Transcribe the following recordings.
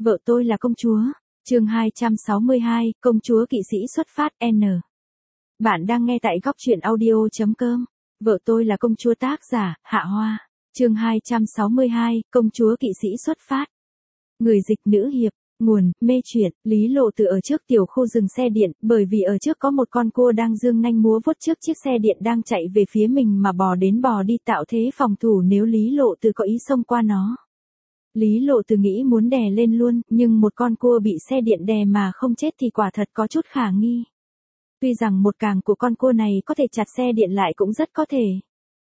Vợ tôi là công chúa. Chương 262, công chúa kỵ sĩ xuất phát N. Bạn đang nghe tại góc truyện audio.com. Vợ tôi là công chúa, tác giả Hạ Hoa. Chương 262, công chúa kỵ sĩ xuất phát. Người dịch nữ hiệp. Nguồn, mê truyện. Lý Lộ Từ ở trước tiểu khu dừng xe điện, bởi vì ở trước có một con cua đang dương nanh múa vuốt trước chiếc xe điện đang chạy về phía mình mà bò đến bò đi, tạo thế phòng thủ nếu Lý Lộ Từ có ý xông qua nó. Lý Lộ Từ nghĩ muốn đè lên luôn, nhưng một con cua bị xe điện đè mà không chết thì quả thật có chút khả nghi. Tuy rằng một càng của con cua này có thể chặt xe điện lại cũng rất có thể.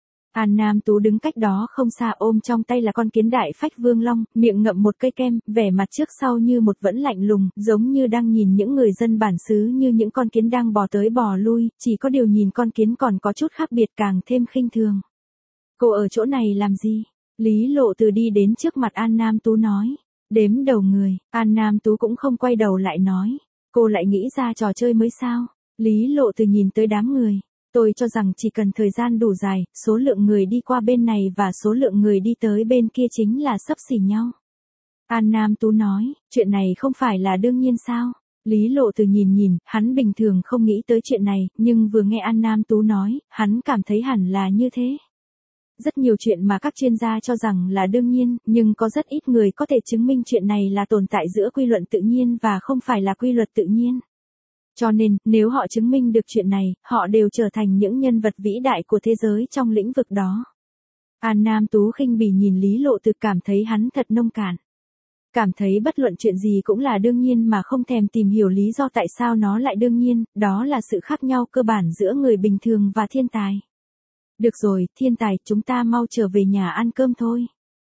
An Nam Tú đứng cách đó không xa, ôm trong tay là con kiến đại phách vương long, miệng ngậm một cây kem, vẻ mặt trước sau như một vẫn lạnh lùng, giống như đang nhìn những người dân bản xứ như những con kiến đang bò tới bò lui, chỉ có điều nhìn con kiến còn có chút khác biệt, càng thêm khinh thường. Cô ở chỗ này làm gì? Lý Lộ Từ đi đến trước mặt An Nam Tú nói. Đếm đầu người. An Nam Tú cũng không quay đầu lại nói. Cô lại nghĩ ra trò chơi mới sao? Lý Lộ Từ nhìn tới đám người. Tôi cho rằng chỉ cần thời gian đủ dài, số lượng người đi qua bên này và số lượng người đi tới bên kia chính là xấp xỉ nhau. An Nam Tú nói, chuyện này không phải là đương nhiên sao? Lý Lộ Từ nhìn, hắn bình thường không nghĩ tới chuyện này, nhưng vừa nghe An Nam Tú nói, hắn cảm thấy hẳn là như thế. Rất nhiều chuyện mà các chuyên gia cho rằng là đương nhiên, nhưng có rất ít người có thể chứng minh chuyện này là tồn tại giữa quy luật tự nhiên và không phải là quy luật tự nhiên. Cho nên, nếu họ chứng minh được chuyện này, họ đều trở thành những nhân vật vĩ đại của thế giới trong lĩnh vực đó. An Nam Tú khinh bỉ nhìn Lý Lộ Từ, cảm thấy hắn thật nông cạn. Cảm thấy bất luận chuyện gì cũng là đương nhiên mà không thèm tìm hiểu lý do tại sao nó lại đương nhiên, đó là sự khác nhau cơ bản giữa người bình thường và thiên tài. Được rồi, thiên tài, chúng ta mau trở về nhà ăn cơm thôi.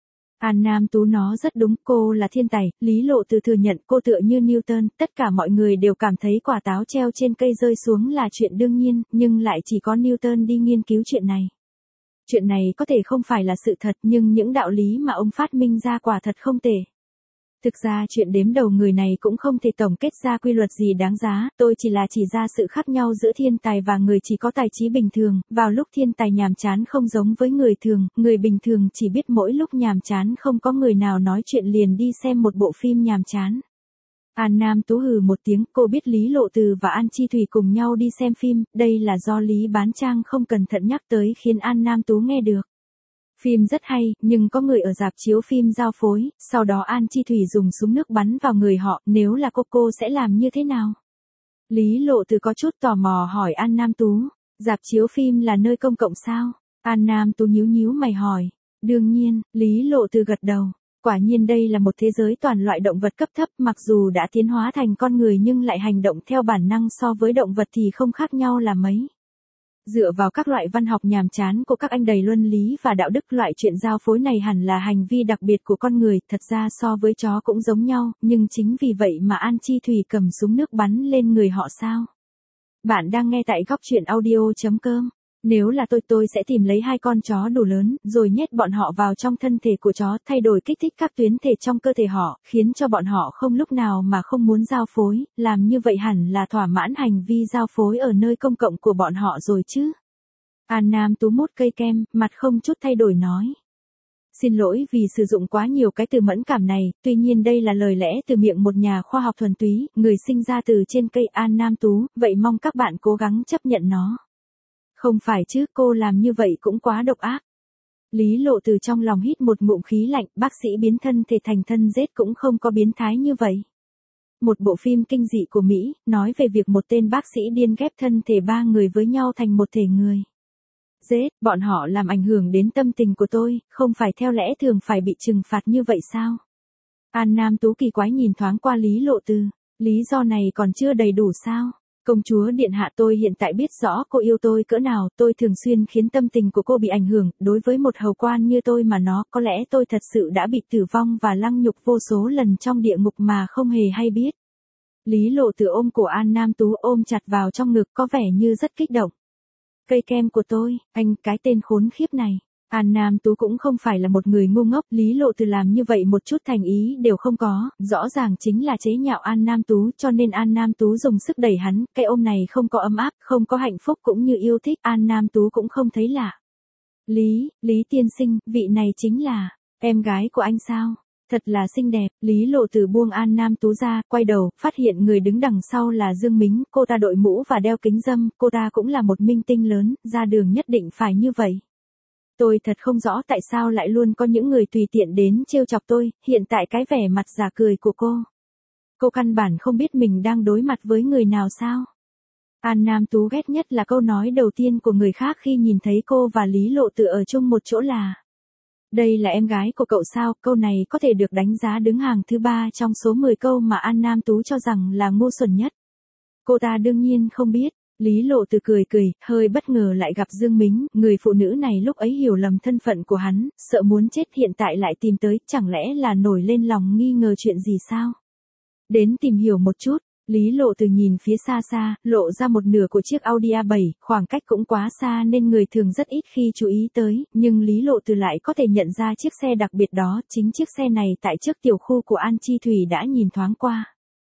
An Nam Tú nó rất đúng, cô là thiên tài. Lý Lộ Từ thừa nhận cô tựa như Newton, tất cả mọi người đều cảm thấy quả táo treo trên cây rơi xuống là chuyện đương nhiên, nhưng lại chỉ có Newton đi nghiên cứu chuyện này. Chuyện này có thể không phải là sự thật, nhưng những đạo lý mà ông phát minh ra quả thật không tệ. Thực ra chuyện đếm đầu người này cũng không thể tổng kết ra quy luật gì đáng giá, tôi chỉ là chỉ ra sự khác nhau giữa thiên tài và người chỉ có tài trí bình thường, vào lúc thiên tài nhàm chán không giống với người thường, người bình thường chỉ biết mỗi lúc nhàm chán không có người nào nói chuyện liền đi xem một bộ phim nhàm chán. An Nam Tú hừ một tiếng, cô biết Lý Lộ Từ và An Chi Thủy cùng nhau đi xem phim, đây là do Lý Bán Trang không cẩn thận nhắc tới khiến An Nam Tú nghe được. Phim rất hay, nhưng có người ở rạp chiếu phim giao phối, sau đó An Chi Thủy dùng súng nước bắn vào người họ, nếu là cô sẽ làm như thế nào? Lý Lộ Từ có chút tò mò hỏi An Nam Tú, rạp chiếu phim là nơi công cộng sao? An Nam Tú nhíu mày hỏi. Đương nhiên, Lý Lộ Từ gật đầu. Quả nhiên đây là một thế giới toàn loại động vật cấp thấp, mặc dù đã tiến hóa thành con người nhưng lại hành động theo bản năng so với động vật thì không khác nhau là mấy. Dựa vào các loại văn học nhàm chán của các anh đầy luân lý và đạo đức, loại chuyện giao phối này hẳn là hành vi đặc biệt của con người, thật ra so với chó cũng giống nhau, nhưng chính vì vậy mà An Chi Thủy cầm súng nước bắn lên người họ sao? Bạn đang nghe tại góc truyện audio.com. Nếu là tôi sẽ tìm lấy 2 con chó đủ lớn, rồi nhét bọn họ vào trong thân thể của chó, thay đổi kích thích các tuyến thể trong cơ thể họ, khiến cho bọn họ không lúc nào mà không muốn giao phối, làm như vậy hẳn là thỏa mãn hành vi giao phối ở nơi công cộng của bọn họ rồi chứ. An Nam Tú mút cây kem, mặt không chút thay đổi nói. Xin lỗi vì sử dụng quá nhiều cái từ mẫn cảm này, tuy nhiên đây là lời lẽ từ miệng một nhà khoa học thuần túy, người sinh ra từ trên cây An Nam Tú, vậy mong các bạn cố gắng chấp nhận nó. Không phải chứ, cô làm như vậy cũng quá độc ác. Lý Lộ Từ trong lòng hít một ngụm khí lạnh, bác sĩ biến thân thể thành thân giết cũng không có biến thái như vậy. Một bộ phim kinh dị của Mỹ, nói về việc một tên bác sĩ điên ghép thân thể 3 người với nhau thành một thể người. Giết, bọn họ làm ảnh hưởng đến tâm tình của tôi, không phải theo lẽ thường phải bị trừng phạt như vậy sao? An Nam Tú kỳ quái nhìn thoáng qua Lý Lộ Từ, lý do này còn chưa đầy đủ sao? Công chúa điện hạ, tôi hiện tại biết rõ cô yêu tôi cỡ nào, tôi thường xuyên khiến tâm tình của cô bị ảnh hưởng, đối với một hầu quan như tôi mà có lẽ tôi thật sự đã bị tử vong và lăng nhục vô số lần trong địa ngục mà không hề hay biết. Lý Lộ Từ ôm cổ An Nam Tú, ôm chặt vào trong ngực, có vẻ như rất kích động. Cây kem của tôi, anh, cái tên khốn khiếp này. An Nam Tú cũng không phải là một người ngu ngốc, Lý Lộ Từ làm như vậy một chút thành ý đều không có, rõ ràng chính là chế nhạo An Nam Tú, cho nên An Nam Tú dùng sức đẩy hắn, cái ôm này không có ấm áp, không có hạnh phúc cũng như yêu thích, An Nam Tú cũng không thấy lạ. Lý tiên sinh, vị này chính là em gái của anh sao? Thật là xinh đẹp, Lý Lộ Từ buông An Nam Tú ra, quay đầu, phát hiện người đứng đằng sau là Dương Mính, cô ta đội mũ và đeo kính râm, cô ta cũng là một minh tinh lớn, ra đường nhất định phải như vậy. Tôi thật không rõ tại sao lại luôn có những người tùy tiện đến trêu chọc tôi, hiện tại cái vẻ mặt giả cười của cô. Cô căn bản không biết mình đang đối mặt với người nào sao. An Nam Tú ghét nhất là câu nói đầu tiên của người khác khi nhìn thấy cô và Lý Lộ Từ ở chung một chỗ là: đây là em gái của cậu sao? Câu này có thể được đánh giá đứng hàng thứ 3 trong số 10 câu mà An Nam Tú cho rằng là ngu xuẩn nhất. Cô ta đương nhiên không biết. Lý Lộ Từ cười cười, hơi bất ngờ lại gặp Dương Mính, người phụ nữ này lúc ấy hiểu lầm thân phận của hắn, sợ muốn chết hiện tại lại tìm tới, chẳng lẽ là nổi lên lòng nghi ngờ chuyện gì sao? Đến tìm hiểu một chút. Lý Lộ Từ nhìn phía xa xa, lộ ra một nửa của chiếc Audi A7, khoảng cách cũng quá xa nên người thường rất ít khi chú ý tới, nhưng Lý Lộ Từ lại có thể nhận ra chiếc xe đặc biệt đó, chính chiếc xe này tại trước tiểu khu của An Chi Thủy đã nhìn thoáng qua.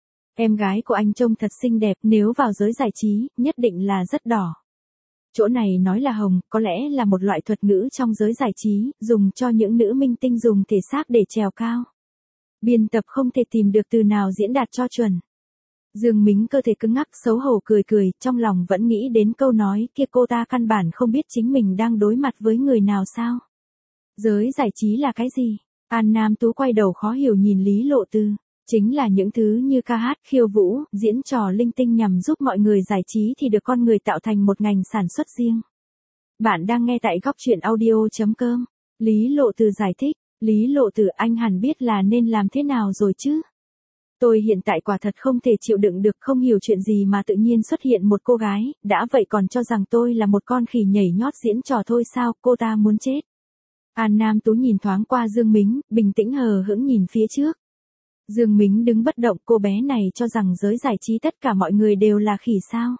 Em gái của anh trông thật xinh đẹp, nếu vào giới giải trí, nhất định là rất đỏ. Chỗ này nói là hồng, có lẽ là một loại thuật ngữ trong giới giải trí, dùng cho những nữ minh tinh dùng thể xác để trèo cao. Biên tập không thể tìm được từ nào diễn đạt cho chuẩn. Dương Mính cơ thể cứng ngắc xấu hổ cười cười, trong lòng vẫn nghĩ đến câu nói kia, cô ta căn bản không biết chính mình đang đối mặt với người nào sao. Giới giải trí là cái gì? An Nam Tú quay đầu khó hiểu nhìn Lý Lộ Từ. Chính là những thứ như ca hát, khiêu vũ, diễn trò linh tinh nhằm giúp mọi người giải trí thì được con người tạo thành một ngành sản xuất riêng. Bạn đang nghe tại góc truyện audio.com. Lý Lộ Từ giải thích. Lý Lộ Từ, anh hẳn biết là nên làm thế nào rồi chứ? Tôi hiện tại quả thật không thể chịu đựng được, không hiểu chuyện gì mà tự nhiên xuất hiện một cô gái, đã vậy còn cho rằng tôi là một con khỉ nhảy nhót diễn trò thôi sao, cô ta muốn chết. An Nam Tú nhìn thoáng qua Dương Mính, bình tĩnh hờ hững nhìn phía trước. Dương Mính đứng bất động, cô bé này cho rằng giới giải trí tất cả mọi người đều là khỉ sao?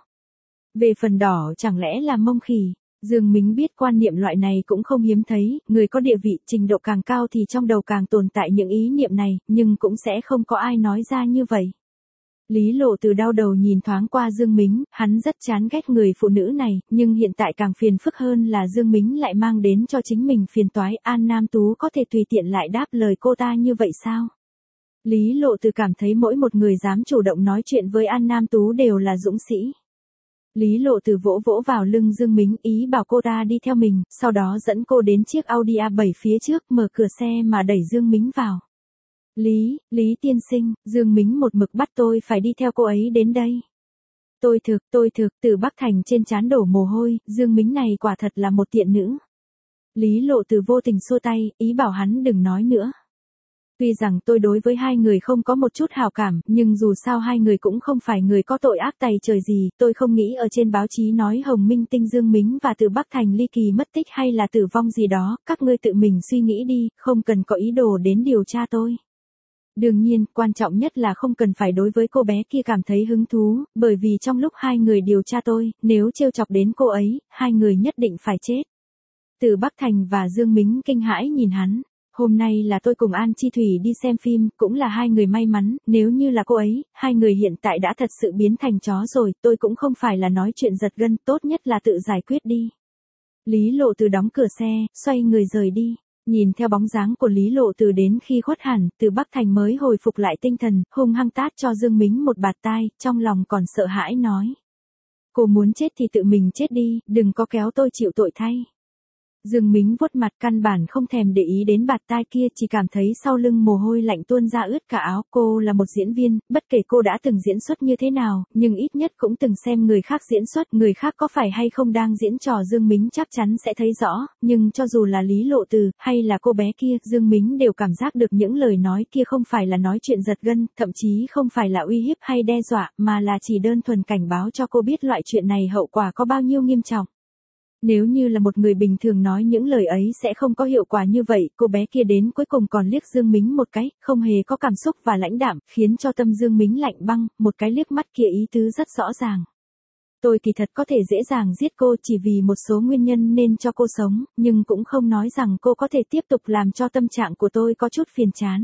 Về phần đỏ chẳng lẽ là mông khỉ? Dương Mính biết quan niệm loại này cũng không hiếm thấy, người có địa vị, trình độ càng cao thì trong đầu càng tồn tại những ý niệm này, nhưng cũng sẽ không có ai nói ra như vậy. Lý Lộ Từ đau đầu nhìn thoáng qua Dương Mính, hắn rất chán ghét người phụ nữ này, nhưng hiện tại càng phiền phức hơn là Dương Mính lại mang đến cho chính mình phiền toái. An Nam Tú có thể tùy tiện lại đáp lời cô ta như vậy sao? Lý Lộ Từ cảm thấy mỗi một người dám chủ động nói chuyện với An Nam Tú đều là dũng sĩ. Lý Lộ Từ vỗ vỗ vào lưng Dương Mính, ý bảo cô ta đi theo mình, sau đó dẫn cô đến chiếc Audi A7 phía trước, mở cửa xe mà đẩy Dương Mính vào. Lý tiên sinh, Dương Mính một mực bắt tôi phải đi theo cô ấy đến đây. Tôi thực, Từ Bắc Thành trên trán đổ mồ hôi, Dương Mính này quả thật là một tiện nữ. Lý Lộ Từ vô tình xua tay, ý bảo hắn đừng nói nữa. Tuy rằng tôi đối với hai người không có một chút hào cảm, nhưng dù sao hai người cũng không phải người có tội ác tày trời gì, tôi không nghĩ ở trên báo chí nói Hồng Minh Tinh Dương Mính và Từ Bắc Thành ly kỳ mất tích hay là tử vong gì đó, các ngươi tự mình suy nghĩ đi, không cần có ý đồ đến điều tra tôi. Đương nhiên, quan trọng nhất là không cần phải đối với cô bé kia cảm thấy hứng thú, bởi vì trong lúc hai người điều tra tôi, nếu trêu chọc đến cô ấy, hai người nhất định phải chết. Từ Bắc Thành và Dương Mính kinh hãi nhìn hắn. Hôm nay là tôi cùng An Chi Thủy đi xem phim, cũng là hai người may mắn, nếu như là cô ấy, hai người hiện tại đã thật sự biến thành chó rồi, tôi cũng không phải là nói chuyện giật gân, tốt nhất là tự giải quyết đi. Lý Lộ Từ đóng cửa xe, xoay người rời đi, nhìn theo bóng dáng của Lý Lộ Từ đến khi khuất hẳn, Từ Bắc Thành mới hồi phục lại tinh thần, hung hăng tát cho Dương Mính một bạt tai, trong lòng còn sợ hãi nói. Cô muốn chết thì tự mình chết đi, đừng có kéo tôi chịu tội thay. Dương Mính vuốt mặt căn bản không thèm để ý đến bạt tai kia, chỉ cảm thấy sau lưng mồ hôi lạnh tuôn ra ướt cả áo. Cô là một diễn viên, bất kể cô đã từng diễn xuất như thế nào, nhưng ít nhất cũng từng xem người khác diễn xuất, người khác có phải hay không đang diễn trò Dương Mính chắc chắn sẽ thấy rõ, nhưng cho dù là Lý Lộ Từ, hay là cô bé kia, Dương Mính đều cảm giác được những lời nói kia không phải là nói chuyện giật gân, thậm chí không phải là uy hiếp hay đe dọa, mà là chỉ đơn thuần cảnh báo cho cô biết loại chuyện này hậu quả có bao nhiêu nghiêm trọng. Nếu như là một người bình thường nói những lời ấy sẽ không có hiệu quả như vậy, cô bé kia đến cuối cùng còn liếc Dương Mính một cái, không hề có cảm xúc và lãnh đạm, khiến cho tâm Dương Mính lạnh băng, một cái liếc mắt kia ý tứ rất rõ ràng. Tôi kỳ thật có thể dễ dàng giết cô chỉ vì một số nguyên nhân nên cho cô sống, nhưng cũng không nói rằng cô có thể tiếp tục làm cho tâm trạng của tôi có chút phiền chán.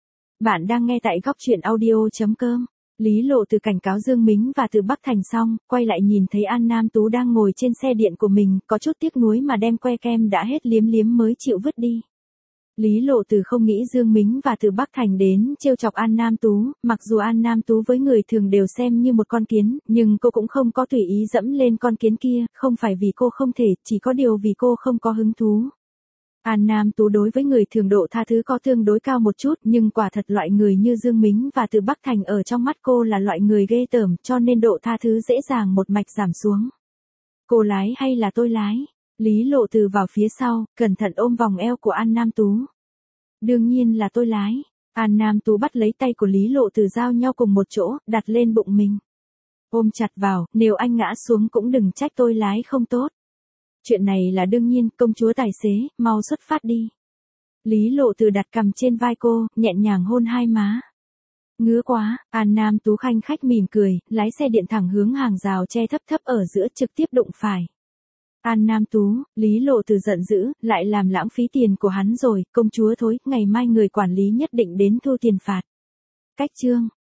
Bạn đang nghe tại góc truyện audio.com. Lý Lộ Từ cảnh cáo Dương Mính và Từ Bắc Thành xong, quay lại nhìn thấy An Nam Tú đang ngồi trên xe điện của mình, có chút tiếc nuối mà đem que kem đã hết liếm liếm mới chịu vứt đi. Lý Lộ Từ không nghĩ Dương Mính và Từ Bắc Thành đến trêu chọc An Nam Tú, mặc dù An Nam Tú với người thường đều xem như một con kiến, nhưng cô cũng không có tùy ý dẫm lên con kiến kia, không phải vì cô không thể, chỉ có điều vì cô không có hứng thú. An Nam Tú đối với người thường độ tha thứ có tương đối cao một chút, nhưng quả thật loại người như Dương Mính và Từ Bắc Thành ở trong mắt cô là loại người ghê tởm, cho nên độ tha thứ dễ dàng một mạch giảm xuống. Cô lái hay là tôi lái? Lý Lộ Từ vào phía sau, cẩn thận ôm vòng eo của An Nam Tú. Đương nhiên là tôi lái. An Nam Tú bắt lấy tay của Lý Lộ Từ giao nhau cùng một chỗ, đặt lên bụng mình. Ôm chặt vào, nếu anh ngã xuống cũng đừng trách tôi lái không tốt. Chuyện này là đương nhiên, công chúa tài xế, mau xuất phát đi. Lý Lộ Từ đặt cằm trên vai cô, nhẹ nhàng hôn hai má. Ngứa quá, An Nam Tú khanh khách mỉm cười, lái xe điện thẳng hướng hàng rào che thấp thấp ở giữa trực tiếp đụng phải. An Nam Tú, Lý Lộ Từ giận dữ, lại làm lãng phí tiền của hắn rồi, công chúa thối, ngày mai người quản lý nhất định đến thu tiền phạt. Cách chương